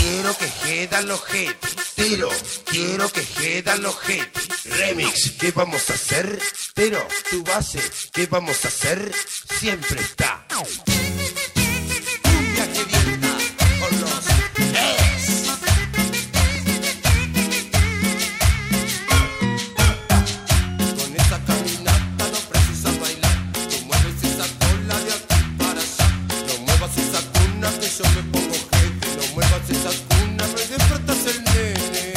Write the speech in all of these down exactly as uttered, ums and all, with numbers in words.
quiero que quedan los jetis. Tero, quiero que quedan los jetis. Remix, ¿qué vamos a hacer? Pero tu base, ¿qué vamos a hacer? Siempre está. Cumbia que vienta con los es. Con esa caminata no precisas bailar. Tú mueves esa cola de aquí para allá. No muevas esa cuna que yo me pongo jefe. No muevas esa cuna, me despertas el nene.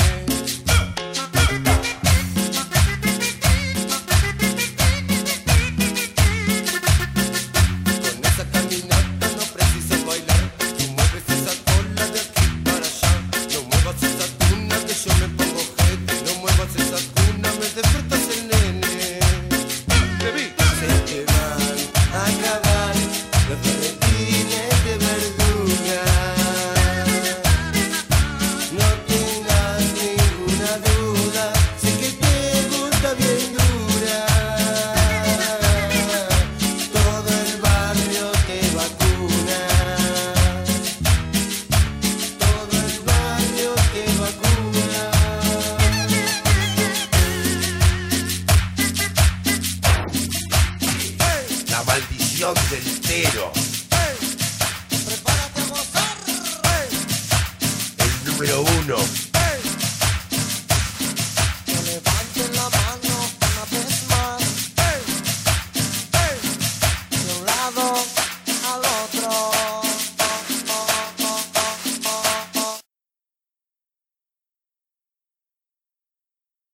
Del Tero. Hey. Prepárate a gozar. Hey. El número uno.